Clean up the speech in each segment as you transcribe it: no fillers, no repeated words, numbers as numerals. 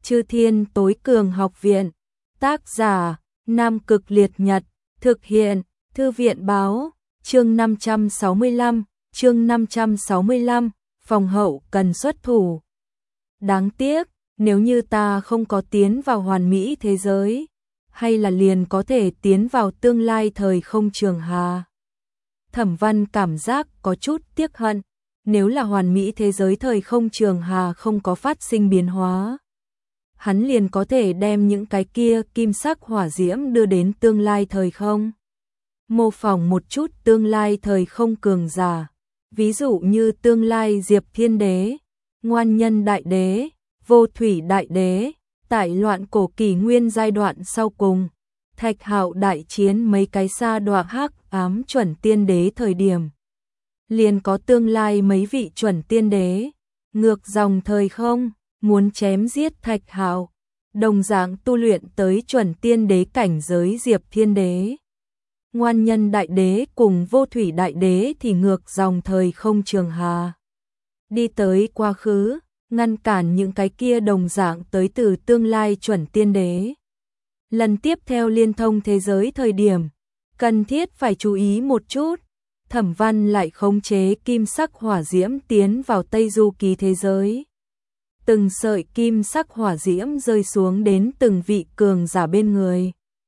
Chư Thiên Tối Cường Học Viện. Tác giả: Nam Cực Liệt Nhật. Thực hiện: Thư viện báo. Chương 565, phòng hậu cần xuất thủ. Đáng tiếc, nếu như ta không có tiến vào hoàn mỹ thế giới, hay là liền có thể tiến vào tương lai thời không trường hà. Thẩm Văn cảm giác có chút tiếc hận, nếu là hoàn mỹ thế giới thời không trường hà không có phát sinh biến hóa, hắn liền có thể đem những cái kia kim sắc hỏa diễm đưa đến tương lai thời không. Mô phỏng một chút tương lai thời không cường giả, ví dụ như tương lai Diệp Thiên Đế, Ngoan Nhân Đại Đế, Vô Thủy Đại Đế, tại loạn cổ kỷ nguyên giai đoạn sau cùng, Thạch Hạo đại chiến mấy cái sa đọa hắc ám chuẩn tiên đế thời điểm. Liền có tương lai mấy vị chuẩn tiên đế, ngược dòng thời không, muốn chém giết Thạch Hạo, đồng dạng tu luyện tới chuẩn tiên đế cảnh giới Diệp Thiên Đế. Ngoan Nhân Đại Đế cùng Vô Thủy Đại Đế thì ngược dòng thời không trường hà. Đi tới quá khứ, ngăn cản những cái kia đồng dạng tới từ tương lai chuẩn tiên đế. Lần tiếp theo liên thông thế giới thời điểm, cần thiết phải chú ý một chút. Thẩm Văn lại khống chế kim sắc hỏa diễm tiến vào Tây Du Ký thế giới. Từng sợi kim sắc hỏa diễm rơi xuống đến từng vị cường giả bên người.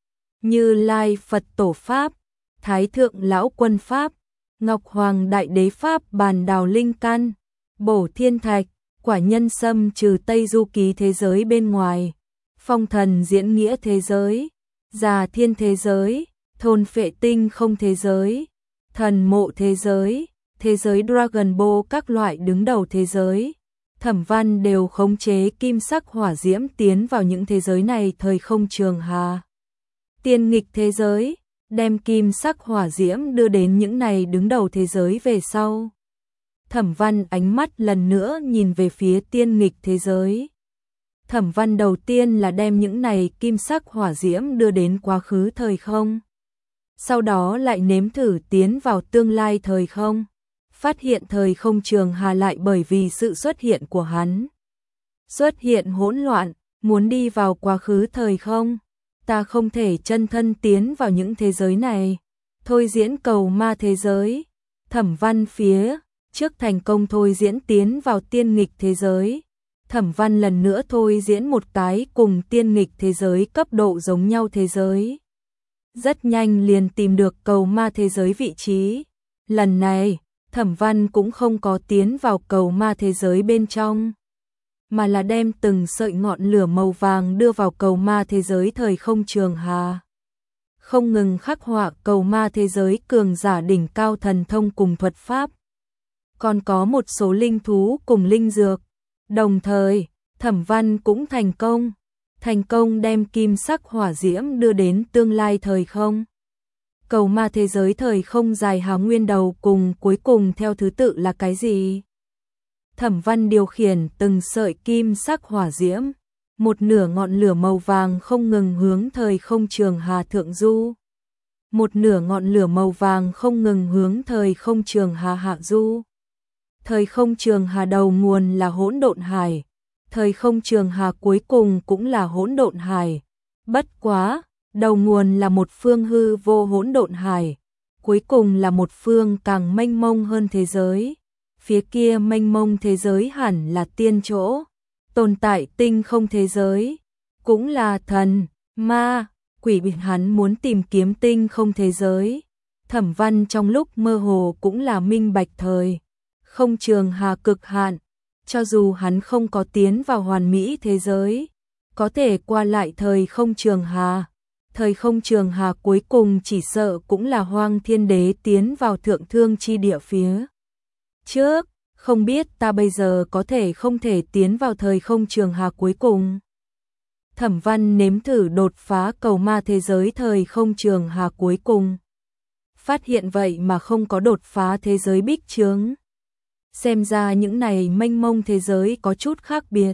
Như Lai Phật Tổ Pháp, Thái Thượng Lão Quân Pháp, Ngọc Hoàng Đại Đế Pháp Bàn Đào Linh Căn, Bổ Thiên Thạch, Quả Nhân Sâm trừ Tây Du Ký thế giới bên ngoài, Phong Thần Diễn Nghĩa thế giới, Già Thiên thế giới, Thôn Phệ Tinh Không thế giới, Thần Mộ thế giới, thế giới Dragon Ball các loại đứng đầu thế giới. Thẩm Văn đều khống chế kim sắc hỏa diễm tiến vào những thế giới này thời không trường hà. Tiên nghịch thế giới, đem kim sắc hỏa diễm đưa đến những này đứng đầu thế giới về sau. Thẩm Văn ánh mắt lần nữa nhìn về phía tiên nghịch thế giới. Thẩm Văn đầu tiên là đem những này kim sắc hỏa diễm đưa đến quá khứ thời không. Sau đó lại nếm thử tiến vào tương lai thời không. Phát hiện thời không trường hà lại bởi vì sự xuất hiện của hắn xuất hiện hỗn loạn, muốn đi vào quá khứ thời không. Ta không thể chân thân tiến vào những thế giới này. Thôi diễn cầu ma thế giới. Thẩm Văn phía trước thành công thôi diễn tiến vào tiên nghịch thế giới. Thẩm Văn lần nữa thôi diễn một cái cùng tiên nghịch thế giới cấp độ giống nhau thế giới. Rất nhanh liền tìm được cầu ma thế giới vị trí. Lần này, Thẩm Văn cũng không có tiến vào cầu ma thế giới bên trong, mà là đem từng sợi ngọn lửa màu vàng đưa vào cầu ma thế giới thời không trường hà. Không ngừng khắc họa cầu ma thế giới cường giả đỉnh cao thần thông cùng thuật pháp. Còn có một số linh thú cùng linh dược. Đồng thời, Thẩm Văn cũng thành công đem kim sắc hỏa diễm đưa đến tương lai thời không. Cầu ma thế giới thời không dài hào nguyên đầu cùng cuối cùng theo thứ tự là cái gì? Thẩm Văn điều khiển từng sợi kim sắc hỏa diễm, một nửa ngọn lửa màu vàng không ngừng hướng thời không trường hà thượng du. Một nửa ngọn lửa màu vàng không ngừng hướng thời không trường hà hạ du. Thời không trường hà đầu nguồn là hỗn độn hải, thời không trường hà cuối cùng cũng là hỗn độn hải. Bất quá, đầu nguồn là một phương hư vô hỗn độn hải, cuối cùng là một phương càng mênh mông hơn thế giới. Phía kia mênh mông thế giới hẳn là tiên chỗ, tồn tại tinh không thế giới, cũng là thần, ma, quỷ bị hắn muốn tìm kiếm tinh không thế giới. Thẩm Văn trong lúc mơ hồ cũng là minh bạch thời không trường hà cực hạn, cho dù hắn không có tiến vào hoàn mỹ thế giới, có thể qua lại thời không trường hà. Thời không trường hà cuối cùng chỉ sợ cũng là Hoang Thiên Đế tiến vào thượng thương chi địa phía trước, không biết ta bây giờ có thể không thể tiến vào thời không trường hà cuối cùng. Thẩm Văn nếm thử đột phá cầu ma thế giới thời không trường hà cuối cùng. Phát hiện vậy mà không có đột phá thế giới bích chướng. Xem ra những này mênh mông thế giới có chút khác biệt.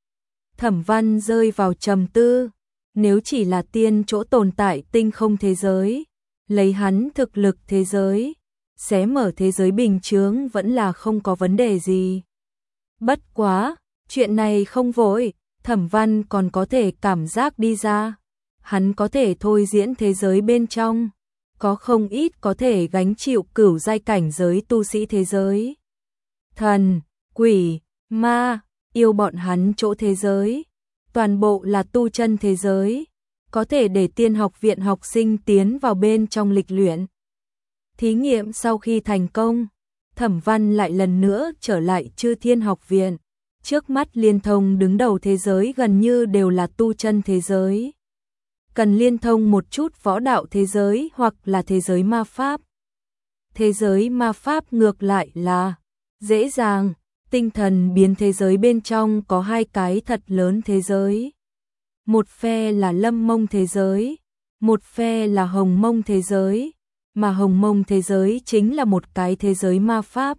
Thẩm Văn rơi vào trầm tư. Nếu chỉ là tiên chỗ tồn tại tinh không thế giới, lấy hắn thực lực thế giới, xé mở thế giới bình chướng vẫn là không có vấn đề gì. Bất quá, chuyện này không vội, Thẩm Văn còn có thể cảm giác đi ra, hắn có thể thôi diễn thế giới bên trong, có không ít có thể gánh chịu cửu giai cảnh giới tu sĩ thế giới. Thần, quỷ, ma, yêu bọn hắn chỗ thế giới, toàn bộ là tu chân thế giới, có thể để tiên học viện học sinh tiến vào bên trong lịch luyện. Thí nghiệm sau khi thành công, Thẩm Văn lại lần nữa trở lại Chư Thiên học viện. Trước mắt liên thông đứng đầu thế giới gần như đều là tu chân thế giới. Cần liên thông một chút võ đạo thế giới hoặc là thế giới ma pháp. Thế giới ma pháp ngược lại là dễ dàng, tinh thần biến thế giới bên trong có hai cái thật lớn thế giới. Một phe là Lâm Mông thế giới, một phe là Hồng Mông thế giới, mà Hồng Mông thế giới chính là một cái thế giới ma pháp.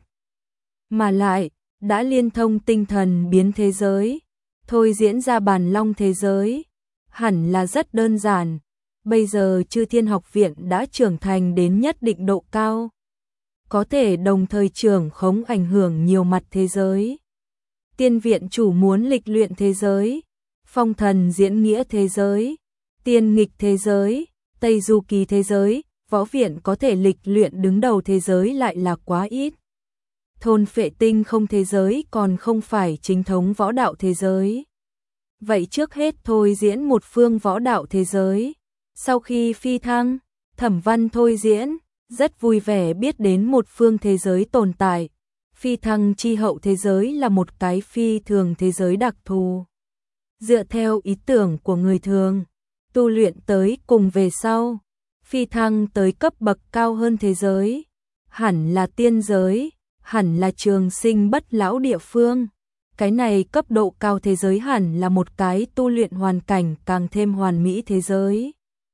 Mà lại, đã liên thông tinh thần biến thế giới, thôi diễn ra Bàn Long thế giới, hẳn là rất đơn giản. Bây giờ Chư Thiên học viện đã trưởng thành đến nhất định độ cao, có thể đồng thời trưởng khống ảnh hưởng nhiều mặt thế giới. Tiên viện chủ muốn lịch luyện thế giới, phong thần diễn nghĩa thế giới, tiên nghịch thế giới, Tây Du Ký thế giới, võ viện có thể lịch luyện đứng đầu thế giới lại là quá ít. Thôn Phệ Tinh không thế giới còn không phải chính thống võ đạo thế giới. Vậy trước hết thôi diễn một phương võ đạo thế giới. Sau khi phi thăng, Thẩm Văn thôi diễn, rất vui vẻ biết đến một phương thế giới tồn tại. Phi thăng chi hậu thế giới là một cái phi thường thế giới đặc thù. Dựa theo ý tưởng của người thường, tu luyện tới cùng về sau, phi thăng tới cấp bậc cao hơn thế giới, hẳn là tiên giới, hẳn là trường sinh bất lão địa phương. Cái này cấp độ cao thế giới hẳn là một cái tu luyện hoàn cảnh càng thêm hoàn mỹ thế giới.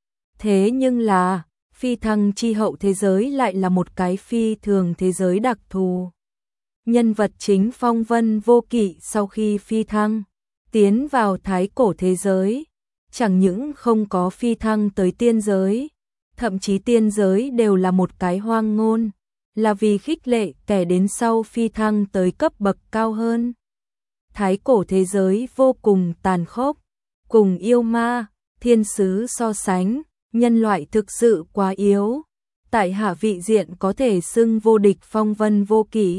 Thế nhưng là, phi thăng chi hậu thế giới lại là một cái phi thường thế giới đặc thù. Nhân vật chính Phong Vân Vô Kỵ sau khi phi thăng, tiến vào thái cổ thế giới, chẳng những không có phi thăng tới tiên giới, thậm chí tiên giới đều là một cái hoang ngôn, là vì khích lệ kẻ đến sau phi thăng tới cấp bậc cao hơn. Thái cổ thế giới vô cùng tàn khốc, cùng yêu ma, thiên sứ so sánh, nhân loại thực sự quá yếu. Tại hạ vị diện có thể xưng vô địch Phong Vân Vô Kỵ.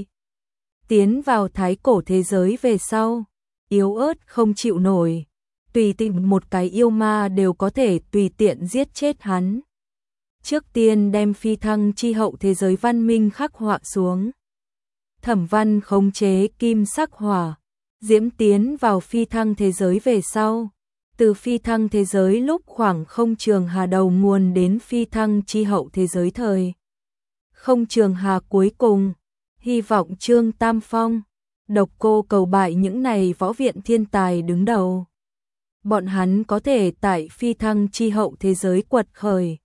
Tiến vào thái cổ thế giới về sau, yếu ớt không chịu nổi, tùy tiện một cái yêu ma đều có thể tùy tiện giết chết hắn. Trước tiên đem phi thăng chi hậu thế giới văn minh khắc họa xuống. Thẩm Văn khống chế kim sắc hỏa, diễm tiến vào phi thăng thế giới về sau. Từ phi thăng thế giới lúc khoảng không trường hà đầu nguồn đến phi thăng chi hậu thế giới thời không trường hà cuối cùng, hy vọng Trương Tam Phong, Độc Cô cầu bại những này võ viện thiên tài đứng đầu. Bọn hắn có thể tại phi thăng chi hậu thế giới quật khởi.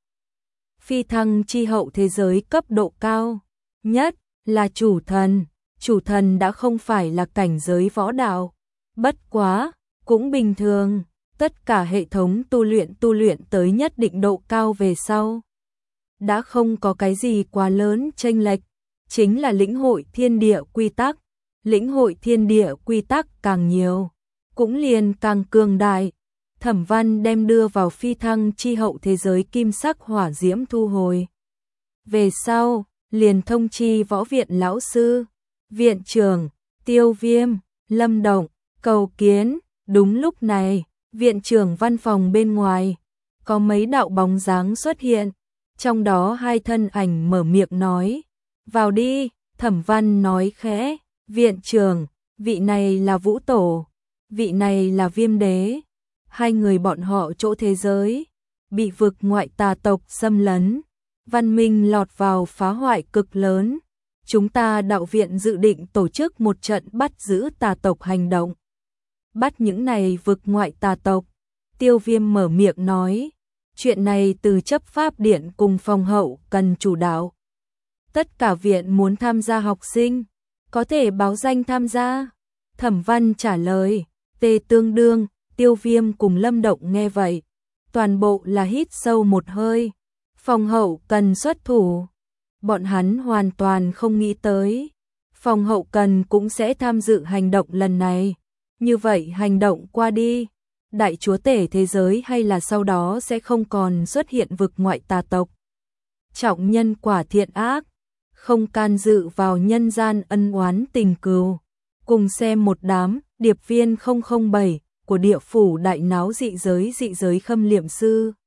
Phi thăng chi hậu thế giới cấp độ cao nhất là chủ thần đã không phải là cảnh giới võ đạo. Bất quá, cũng bình thường, tất cả hệ thống tu luyện tới nhất định độ cao về sau. Đã không có cái gì quá lớn chênh lệch, chính là lĩnh hội thiên địa quy tắc. Lĩnh hội thiên địa quy tắc càng nhiều, cũng liền càng cường đại. Thẩm Văn đem đưa vào phi thăng chi hậu thế giới kim sắc hỏa diễm thu hồi. Về sau, liền thông chi võ viện lão sư, viện trưởng, Tiêu Viêm, Lâm Động, cầu kiến. Đúng lúc này, viện trưởng văn phòng bên ngoài, có mấy đạo bóng dáng xuất hiện, trong đó hai thân ảnh mở miệng nói, vào đi. Thẩm Văn nói khẽ, viện trưởng, vị này là Vũ Tổ, vị này là Viêm Đế. Hai người bọn họ chỗ thế giới, bị vực ngoại tà tộc xâm lấn, văn minh lọt vào phá hoại cực lớn. Chúng ta đạo viện dự định tổ chức một trận bắt giữ tà tộc hành động. Bắt những này vực ngoại tà tộc. Tiêu Viêm mở miệng nói, chuyện này từ chấp pháp điện cùng phòng hậu cần chủ đạo. Tất cả viện muốn tham gia học sinh, có thể báo danh tham gia. Thẩm Văn trả lời, tê tương đương. Tiêu Viêm cùng Lâm Động nghe vậy, toàn bộ là hít sâu một hơi. Phòng hậu cần xuất thủ. Bọn hắn hoàn toàn không nghĩ tới, phòng hậu cần cũng sẽ tham dự hành động lần này. Như vậy hành động qua đi, đại chúa tể thế giới hay là sau đó sẽ không còn xuất hiện vực ngoại tà tộc. Trọng nhân quả thiện ác, không can dự vào nhân gian ân oán tình cừu. Cùng xem một đám điệp viên 007 của địa phủ đại náo dị giới Khâm Liệm Sư.